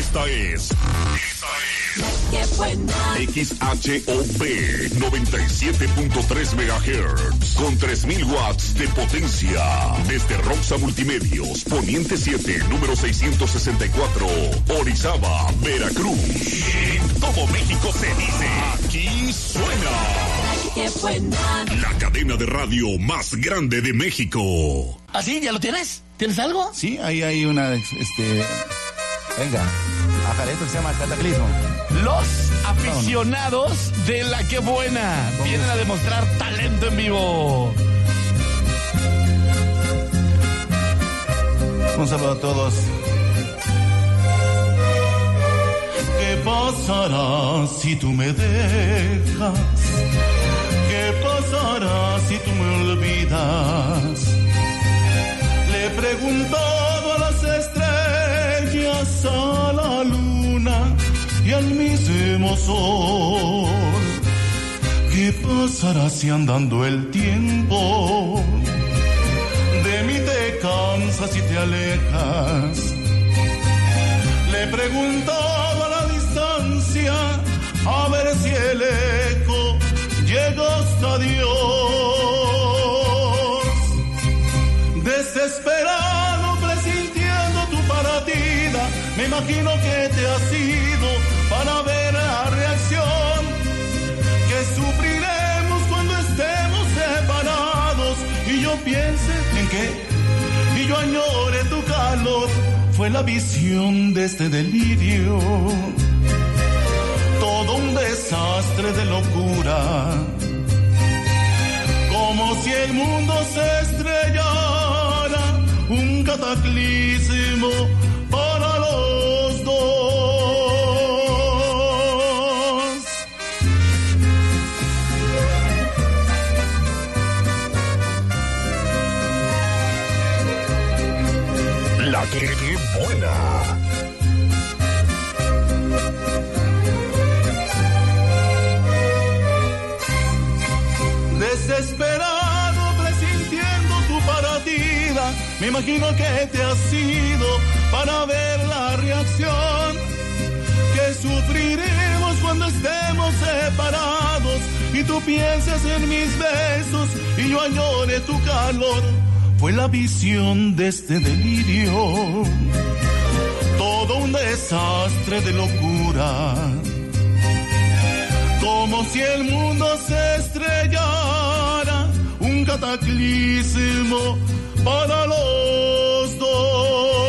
Esta es ¡Qué buena! XHOV 97.3 MHz con 3000 watts de potencia. Desde Roxa Multimedios, Poniente 7, número 664, Orizaba, Veracruz. En todo México se dice, aquí suena. ¡Qué buena! La cadena de radio más grande de México. ¿Ah, sí? ¿Ya lo tienes? ¿Tienes algo? Sí, ahí hay una, venga, aparece, se llama Cataclismo. Los aficionados de La Qué Buena vienen a demostrar talento en vivo. Un saludo a todos. ¿Qué pasará si tú me dejas? ¿Qué pasará si tú me olvidas? Le he preguntado a las estrellas, a la luna y al mismo sol. ¿Qué pasará si andando el tiempo de mí te cansas y te alejas? Le he preguntado a la distancia a ver si el eco llega hasta Dios. Desesperado presintiendo tu partida, me imagino que te has ido para ver la reacción que sufriremos cuando estemos separados. Y yo piense en que, y yo añore tu calor. Fue la visión de este delirio, todo un desastre de locura, como si el mundo se estrellara, un cataclismo para los dos. La que buena. Desesperado presintiendo tu partida, me imagino que te has ido para ver la reacción que sufriremos cuando estemos separados, y tú pienses en mis besos y yo añore tu calor. Fue la visión de este delirio, todo un desastre de locura, como si el mundo se estrellara, un cataclismo para los dos.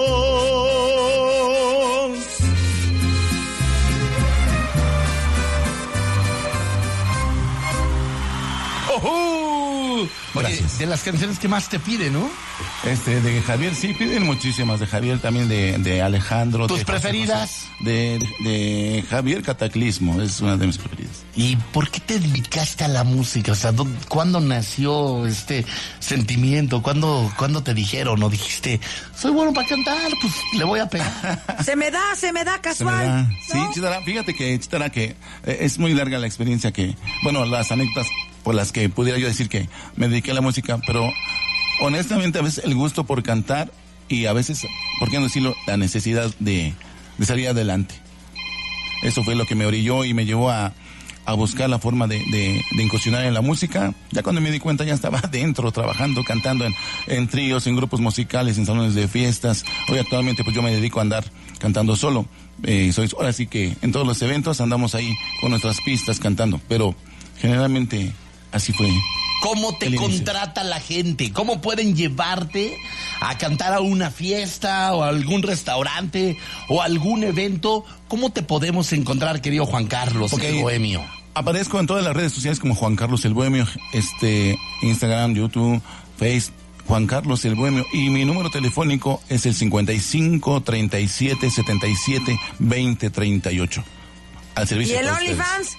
Oye, de las canciones que más te piden, ¿no? De Javier, sí, piden muchísimas. De Javier, también de Alejandro. ¿Tus preferidas? De Javier, Cataclismo, es una de mis preferidas. ¿Y por qué te dedicaste a la música? O sea, ¿cuándo nació este sentimiento? ¿Cuándo te dijeron o dijiste, soy bueno para cantar, pues le voy a pegar? Se me da casual. Sí, ¿no? Chitara, fíjate que, Chitara, que es muy larga la experiencia que, bueno, las anécdotas por las que pudiera yo decir que me dediqué a la música, pero honestamente a veces el gusto por cantar y a veces, ¿por qué no decirlo?, la necesidad de salir adelante. Eso fue lo que me orilló y me llevó a buscar la forma de incursionar en la música. Ya cuando me di cuenta ya estaba adentro, trabajando, cantando en tríos, en grupos musicales, en salones de fiestas. Hoy actualmente pues yo me dedico a andar cantando solo. Ahora sí que en todos los eventos andamos ahí con nuestras pistas cantando, pero generalmente así fue. ¿Cómo te contrata la gente? ¿Cómo pueden llevarte a cantar a una fiesta o a algún restaurante o a algún evento? ¿Cómo te podemos encontrar, querido Juan Carlos, el Bohemio? Aparezco en todas las redes sociales como Juan Carlos el Bohemio, Instagram, YouTube, Facebook, Juan Carlos el Bohemio, y mi número telefónico es el 55 37 77 20 38. Al servicio. ¿Y el OnlyFans?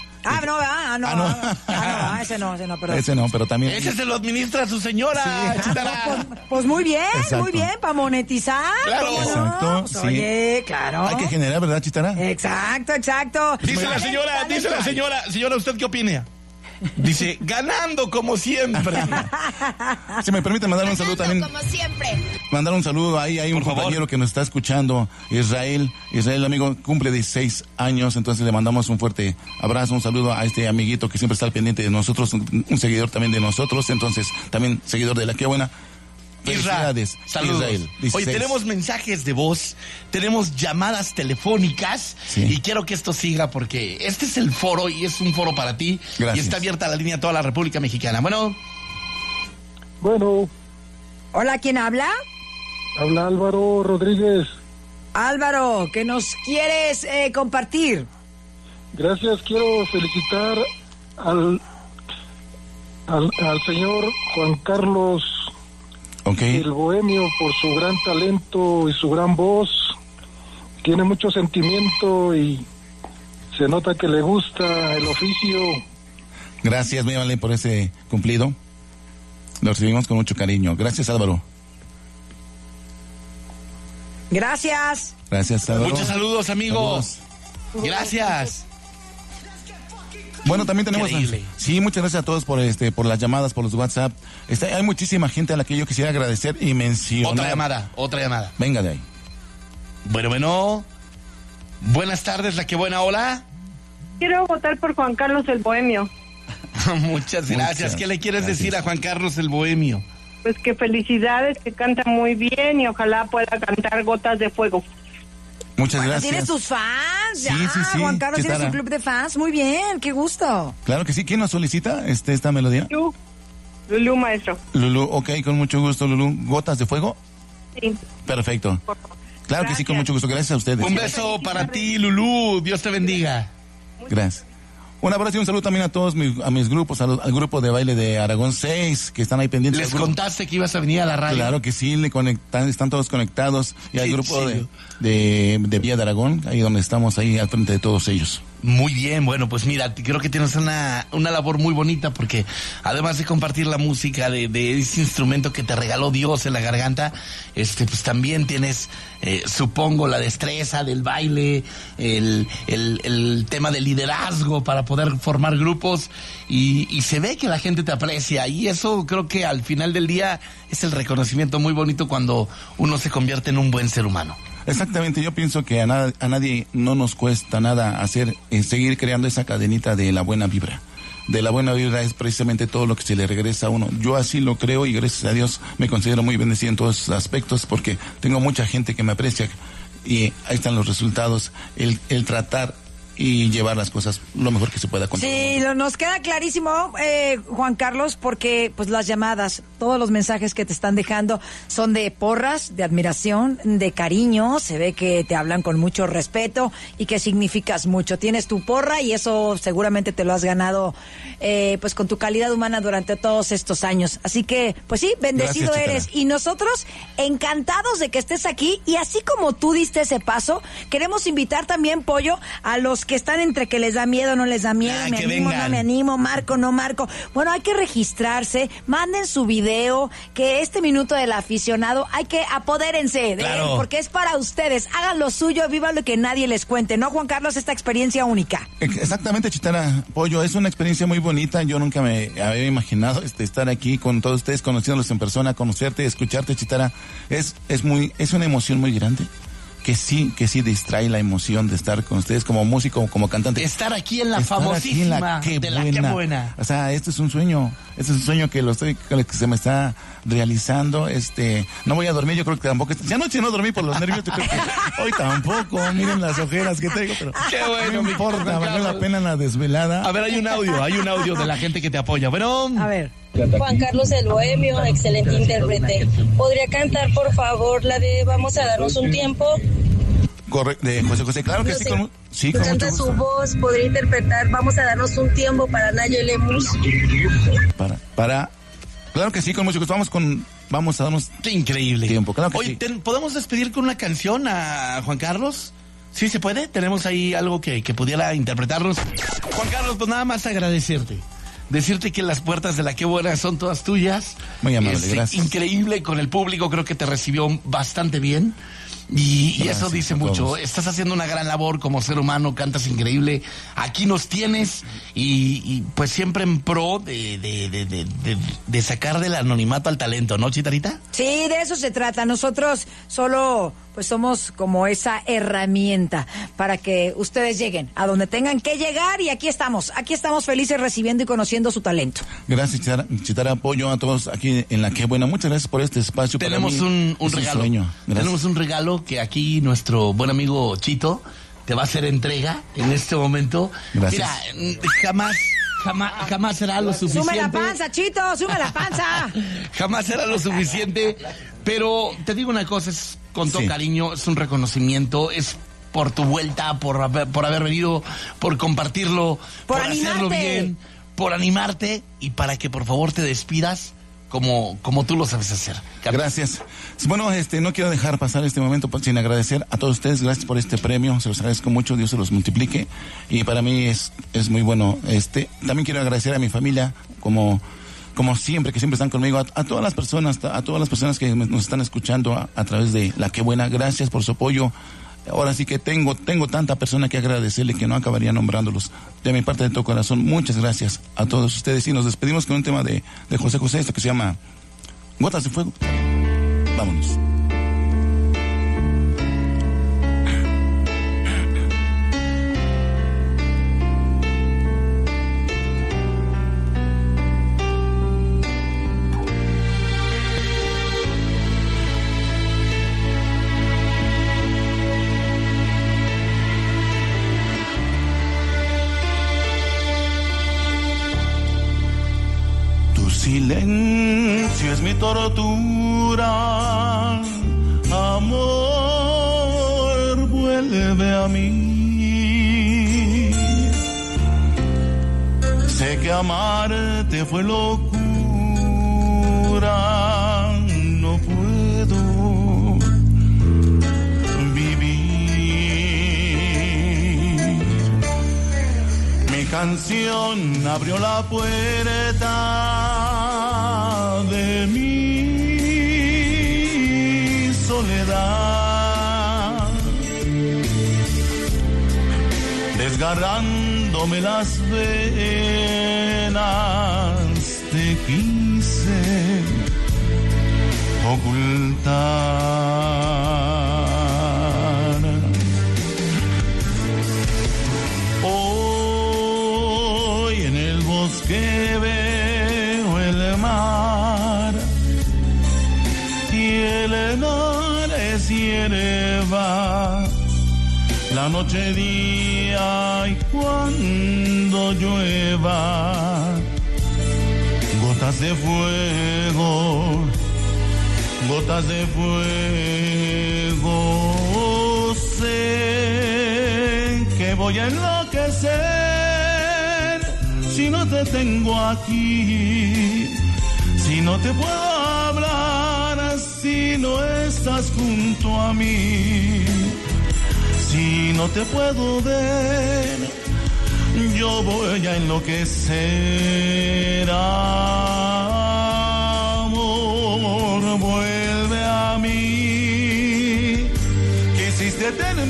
Ese no, perdón. Ese no, pero también. Ese se lo administra su señora. Sí. Pues muy bien, exacto. para monetizar. Claro. Exacto, pues, sí. Oye, claro. Hay que generar, ¿verdad, Chitara? Exacto. Dice la señora, señora, ¿usted qué opina? Dice, ganando como siempre. Si me permiten mandar un saludo también. Como siempre. Mandar un saludo, ahí hay un Por favor. compañero que nos está escuchando, Israel, amigo, cumple 16 años, entonces le mandamos un fuerte abrazo, un saludo a este amiguito que siempre está al pendiente de nosotros, un seguidor también de nosotros, entonces también seguidor de La Qué Buena. Felicidades, Saludos. Israel. 16. Oye, tenemos mensajes de voz, tenemos llamadas telefónicas Sí. y quiero que esto siga porque este es el foro y es un foro para ti. Gracias. Y está abierta la línea a toda la República Mexicana. Bueno, Hola, ¿quién habla? Habla Álvaro Rodríguez. Álvaro, ¿qué nos quieres compartir? Gracias, quiero felicitar al señor Juan Carlos Ok, el Bohemio por su gran talento y su gran voz. Tiene mucho sentimiento y se nota que le gusta el oficio. gracias, muy amable por ese cumplido. Lo recibimos con mucho cariño. Gracias, Álvaro. Gracias. Gracias, Álvaro. muchos saludos, amigos. Saludos. Gracias. Bueno, también tenemos... Increíble. Sí, muchas gracias a todos por las llamadas, por los WhatsApp. Hay muchísima gente a la que yo quisiera agradecer y mencionar. Otra llamada. Venga de ahí. Bueno. Buenas tardes, La Qué Buena, hola. Quiero votar por Juan Carlos el Bohemio. Muchas gracias. ¿Qué le quieres gracias. decir a Juan Carlos el Bohemio? Pues que felicidades, que canta muy bien y ojalá pueda cantar Gotas de Fuego. Muchas Bueno, gracias. tienes tus fans, Sí, ya. sí, sí. Juan Carlos tiene Chitara. su club de fans. Muy bien, qué gusto. Claro que sí. ¿Quién nos solicita esta melodía? Lulú, maestro. Lulú, ok, con mucho gusto, Lulú. ¿Gotas de fuego? Sí. Perfecto. Claro que sí, con Gracias. mucho gusto. Gracias a ustedes. Un beso para ti, Lulú. Dios te bendiga. Gracias. Un abrazo y un saludo también a todos a mis grupos, al grupo de baile de Aragón 6, que están ahí pendientes. Les al grupo. contaste que ibas a venir a la radio. Claro que sí, están todos conectados. Y al Qué grupo chido. de Villa de Aragón, ahí donde estamos, ahí al frente de todos ellos. Muy bien, bueno, pues mira, creo que tienes una labor muy bonita porque además de compartir la música de ese instrumento que te regaló Dios en la garganta, pues también tienes, supongo, la destreza del baile, el tema del liderazgo para poder formar grupos y se ve que la gente te aprecia y eso creo que al final del día es el reconocimiento muy bonito cuando uno se convierte en un buen ser humano. Exactamente, yo pienso que a nadie no nos cuesta nada seguir creando esa cadenita de la buena vibra. De la buena vibra es precisamente todo lo que se le regresa a uno. Yo así lo creo y gracias a Dios me considero muy bendecido en todos esos aspectos porque tengo mucha gente que me aprecia y ahí están los resultados, el tratar y llevar las cosas lo mejor que se pueda con todo el Sí, mundo. nos queda clarísimo, Juan Carlos, porque pues las llamadas, todos los mensajes que te están dejando son de porras, de admiración, de cariño. Se ve que te hablan con mucho respeto y que significas mucho. Tienes tu porra y eso seguramente te lo has ganado pues con tu calidad humana durante todos estos años. Así que, pues sí, bendecido Gracias, eres. Chitara. Y nosotros encantados de que estés aquí. Y así como tú diste ese paso, queremos invitar también, Pollo, a los que están entre que les da miedo, no les da miedo, me que animo, vengan. no me animo, marco, no marco. Bueno, hay que registrarse, manden su video, que este minuto del aficionado hay que apodérense de Claro. él, porque es para ustedes. Hagan lo suyo, vivan lo que nadie les cuente, ¿no, Juan Carlos? Esta experiencia única. Exactamente, Chitara, Pollo, es una experiencia muy bonita. Yo nunca me había imaginado estar aquí con todos ustedes, conociéndolos en persona, conocerte, escucharte, Chitara. Es una emoción muy grande. Que sí distrae la emoción de estar con ustedes como músico, como cantante. Estar aquí en la Estar aquí famosísima en la Qué de La Qué Buena. O sea, este es un sueño que se me está realizando. No voy a dormir, yo creo que tampoco. Si anoche no dormí por los nervios, yo creo que hoy tampoco. Miren las ojeras que tengo, pero Qué bueno, no mi importa, Juan valió la Carlos. pena la desvelada. A ver, hay un audio de la gente que te apoya. Bueno, A ver. Juan Carlos el Bohemio, excelente intérprete. ¿Podría cantar, por favor, la de Vamos a darnos un tiempo? De José, claro que No sí, sé, con mucho canta gusto. su voz, podría interpretar Vamos a darnos un tiempo para Nayo Lemus. Claro que sí, con mucho gusto. Vamos a darnos qué increíble. tiempo, claro que Oye, sí. ¿podemos despedir con una canción a Juan Carlos? ¿Sí se puede? ¿Tenemos ahí algo que pudiera interpretarnos? Juan Carlos, pues nada más agradecerte. decirte que las puertas de La Qué Buena son todas tuyas. Muy amable, gracias. Increíble con el público, creo que te recibió bastante bien. Y eso dice mucho. todos. Estás haciendo una gran labor como ser humano, cantas increíble. Aquí nos tienes y pues siempre en pro de sacar del anonimato al talento, ¿no, Chitarita? Sí, de eso se trata. Nosotros solo pues somos como esa herramienta para que ustedes lleguen a donde tengan que llegar, y aquí estamos felices recibiendo y conociendo su talento. Gracias, Chitara, apoyo a todos aquí en La Qué Buena. Muchas gracias por este espacio. Tenemos para mí un es regalo. Sueño. Tenemos un regalo que aquí nuestro buen amigo Chito te va a hacer entrega en este momento. Gracias. Mira, jamás será lo suficiente. ¡Sume la panza, Chito! ¡Sume la panza! Jamás será lo suficiente, pero te digo una cosa, es con todo Sí. cariño, es un reconocimiento, es por tu vuelta, por haber venido, por compartirlo, Por hacerlo animarte. bien, por animarte y para que por favor te despidas como tú lo sabes hacer. Gracias. Bueno, no quiero dejar pasar este momento sin agradecer a todos ustedes. Gracias por este premio, se los agradezco mucho, Dios se los multiplique. Y para mí es muy bueno. También quiero agradecer a mi familia, como siempre, que siempre están conmigo, a todas las personas que nos están escuchando a través de La Qué Buena. Gracias por su apoyo. Ahora sí que tengo tanta persona que agradecerle que no acabaría nombrándolos. De mi parte, de todo corazón, muchas gracias a todos ustedes. Y nos despedimos con un tema de José José, esto que se llama Gotas de Fuego. Vámonos. Silencio es mi tortura, amor, vuelve a mí. Sé que amarte fue locura, no puedo vivir. Mi canción abrió la puerta de mi soledad, desgarrándome las venas, te quise ocultar. Hoy en el bosque veo el mar, y el mar es hierba, la noche día y cuando llueva, gotas de fuego, gotas de fuego. Sé que voy a enloquecer si no te tengo aquí, si no te puedo hablar, si no estás junto a mí, si no te puedo ver, yo voy a enloquecer. Amor, vuelve a mí. Quisiste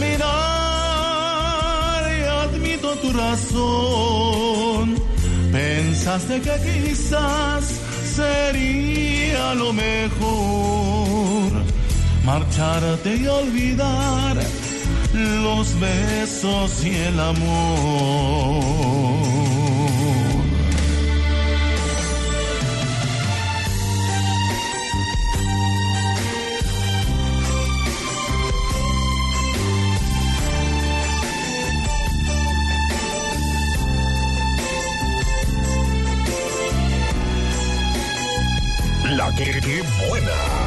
terminar y admito tu razón. Pensaste que quizás sería lo mejor marcharte y olvidar los besos y el amor. La que buena.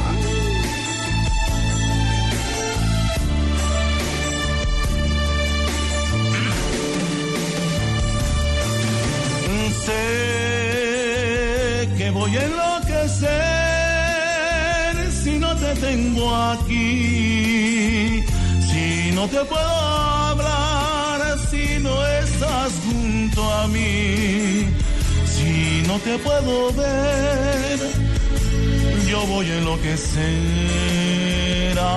Sé que voy a enloquecer si no te tengo aquí, si no te puedo hablar, si no estás junto a mí, Si no te puedo ver, yo voy a enloquecer.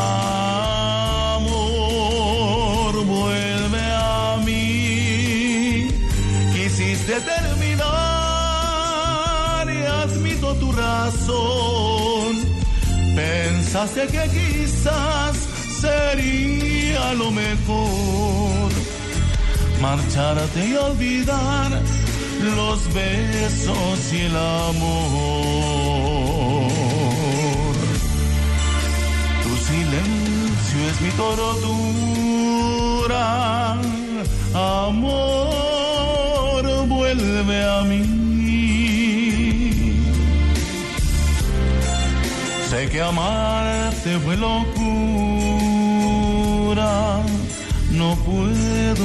Amor, vuelve a mí. Quisiste terminar y admito tu razón. Pensaste que quizás sería lo mejor marcharte y olvidar los besos y el amor. Tu silencio es mi tortura. Amor, vuelve a mí. Sé que amarte fue locura. No puedo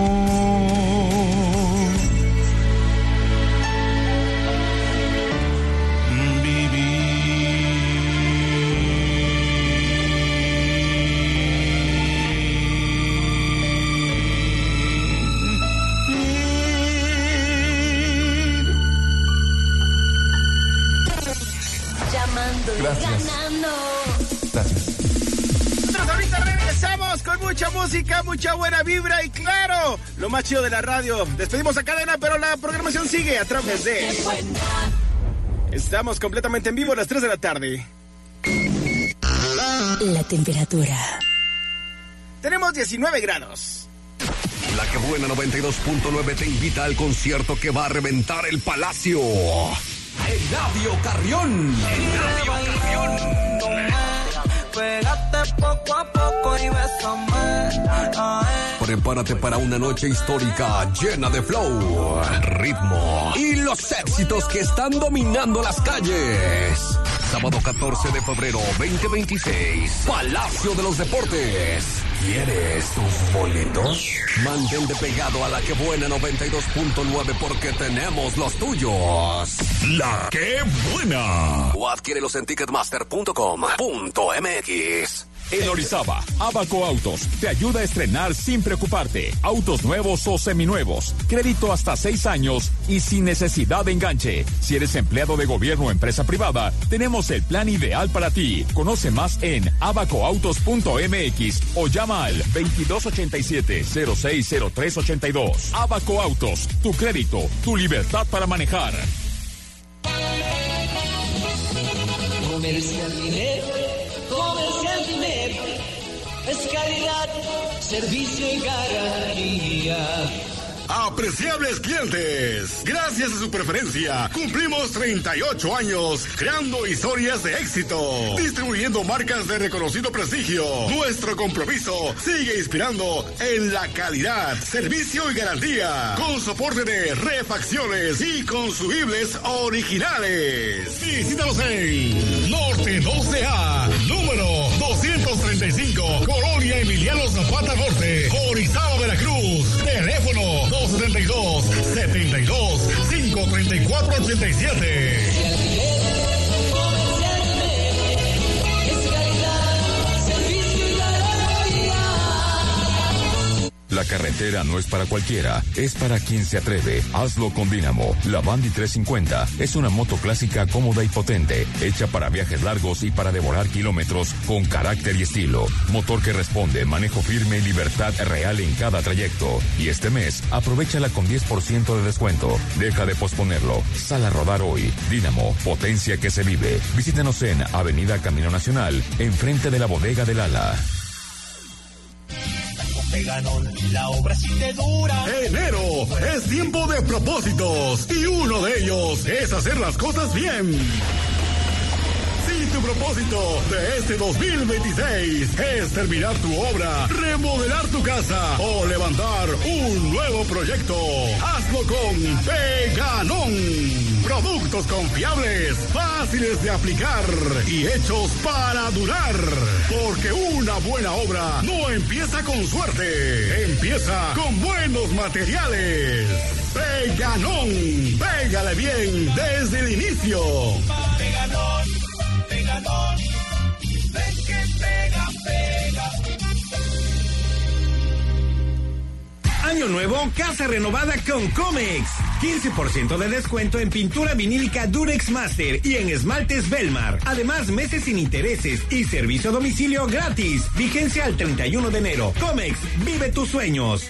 Gracias. Gracias. Nosotros ahorita regresamos con mucha música, mucha buena vibra y claro, lo más chido de la radio. Despedimos a Cadena, pero la programación sigue a través de... Estamos completamente en vivo a las 3 de la tarde. La temperatura. Tenemos 19 grados. La que buena 92.9 te invita al concierto que va a reventar el Palacio. Eladio Carrión. Pégate poco a poco y bésame. Prepárate para una noche histórica llena de flow, ritmo y los éxitos que están dominando las calles. Sábado 14 de febrero 2026, Palacio de los Deportes. ¿Quieres tus boletos? Mantente pegado a La Que Buena 92.9 porque tenemos los tuyos. La Que Buena. O adquiérelos en ticketmaster.com.mx. En Orizaba, Abaco Autos te ayuda a estrenar sin preocuparte. Autos nuevos o seminuevos, crédito hasta 6 años y sin necesidad de enganche. Si eres empleado de gobierno o empresa privada, tenemos el plan ideal para ti. Conoce más en abacoautos.mx o llama al 2287-060382. Abaco Autos, tu crédito, tu libertad para manejar. Comercial Dinero, Comercial Dinero, es calidad, servicio y garantía. Apreciables clientes, gracias a su preferencia, cumplimos 38 años creando historias de éxito, distribuyendo marcas de reconocido prestigio. Nuestro compromiso sigue inspirando en la calidad, servicio y garantía, con soporte de refacciones y consumibles originales. Visítanos en Norte 12A, número 235, Colonia Emiliano Zapata Norte, Orizaba, Veracruz. Teléfono 272-72-534-87. La carretera no es para cualquiera, es para quien se atreve. Hazlo con Dínamo. La Bandy 350 es una moto clásica cómoda y potente, hecha para viajes largos y para devorar kilómetros con carácter y estilo. Motor que responde, manejo firme y libertad real en cada trayecto. Y este mes, aprovéchala con 10% de descuento. Deja de posponerlo. Sal a rodar hoy. Dínamo, potencia que se vive. Visítanos en Avenida Camino Nacional, enfrente de la bodega del Ala. La obra sí te dura. Enero es tiempo de propósitos y uno de ellos es hacer las cosas bien. Si tu propósito de este 2026 es terminar tu obra, remodelar tu casa o levantar un nuevo proyecto, hazlo con Peganón. Productos confiables, fáciles de aplicar y hechos para durar. Porque una buena obra no empieza con suerte, empieza con buenos materiales. Peganón, pégale bien desde el inicio. Peganón, Peganón, ven que pega, pega. Año nuevo, casa renovada con Comex. 15% de descuento en pintura vinílica Durex Master y en esmaltes Belmar. Además, meses sin intereses y servicio a domicilio gratis. Vigencia al 31 de enero. Comex, vive tus sueños.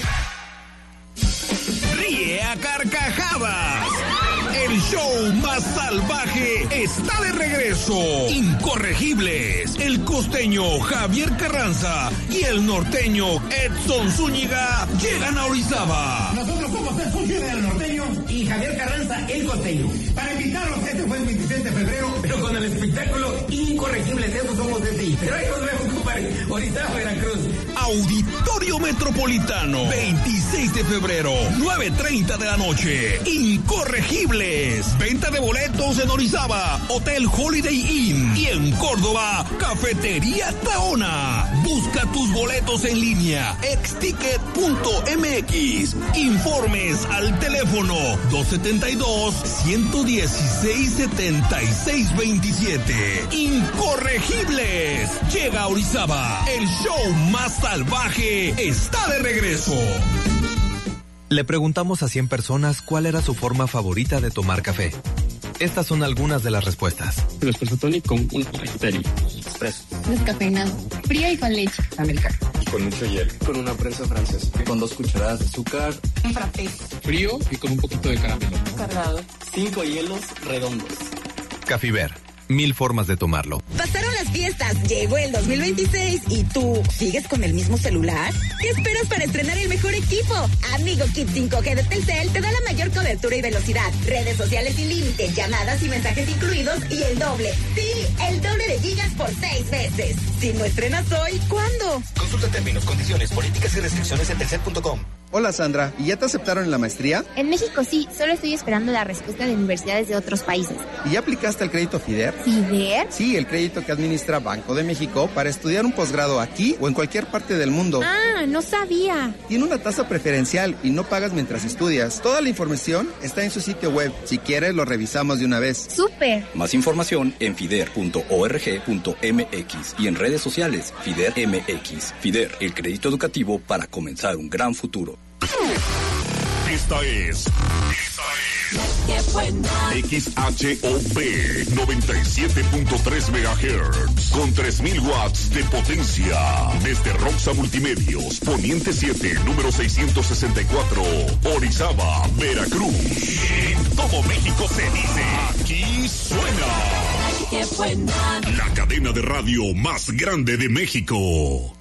Ríe a carcajadas. El show más salvaje está de regreso. Incorregibles. El costeño Javier Carranza y el norteño Edson Zúñiga llegan a Orizaba. Nosotros somos Edson Zúñiga, el norteño, y Javier Carranza, el costeño. Para invitarlos, este fue el 26 de febrero, pero con el espectáculo Incorregibles. Eso somos de ti. Pero ahí nos vemos, compadre. Orizaba, Veracruz. Auditorio Metropolitano, 26 de febrero, 9:30 de la noche. Incorregibles. Venta de boletos en Orizaba, Hotel Holiday Inn. Y en Córdoba, Cafetería Tahona. Busca tus boletos en línea, exticket.mx. Informes al teléfono 272-116-7627. Incorregibles. Llega a Orizaba. El show más salvaje está de regreso. Le preguntamos a 100 personas cuál era su forma favorita de tomar café. Estas son algunas de las respuestas. El espresso tonic con un criterio. Espresso. Descafeinado. Frío y con leche. Americano. Con mucho hielo. Con una prensa francesa. Con 2 cucharadas de azúcar. Un frappé. Frío y con un poquito de caramelo. Cargado. 5 hielos redondos. Cafiber. 1000 formas de tomarlo. Pasaron las fiestas, llegó el 2026 y tú, ¿sigues con el mismo celular? ¿Qué esperas para estrenar el mejor equipo? Amigo Kit 5G de Telcel te da la mayor cobertura y velocidad, redes sociales sin límite, llamadas y mensajes incluidos y el doble. Sí, el doble de gigas por 6 veces. Si no estrenas hoy, ¿cuándo? Consulta términos, condiciones, políticas y restricciones en telcel.com. Hola Sandra, ¿y ya te aceptaron en la maestría? En México sí, solo estoy esperando la respuesta de universidades de otros países. ¿Y ya aplicaste el crédito FIDER? ¿FIDER? Sí, el crédito que administra Banco de México para estudiar un posgrado aquí o en cualquier parte del mundo. Ah, no sabía. Tiene una tasa preferencial y no pagas mientras estudias. Toda la información está en su sitio web. Si quieres, lo revisamos de una vez. ¡Súper! Más información en fider.org.mx y en redes sociales FIDER MX. FIDER, el crédito educativo para comenzar un gran futuro. Esta es XHOP 97.3 MHz con 3000 watts de potencia desde Roxa Multimedios, Poniente 7, número 664, Orizaba, Veracruz. En todo México se dice, aquí suena la cadena de radio más grande de México.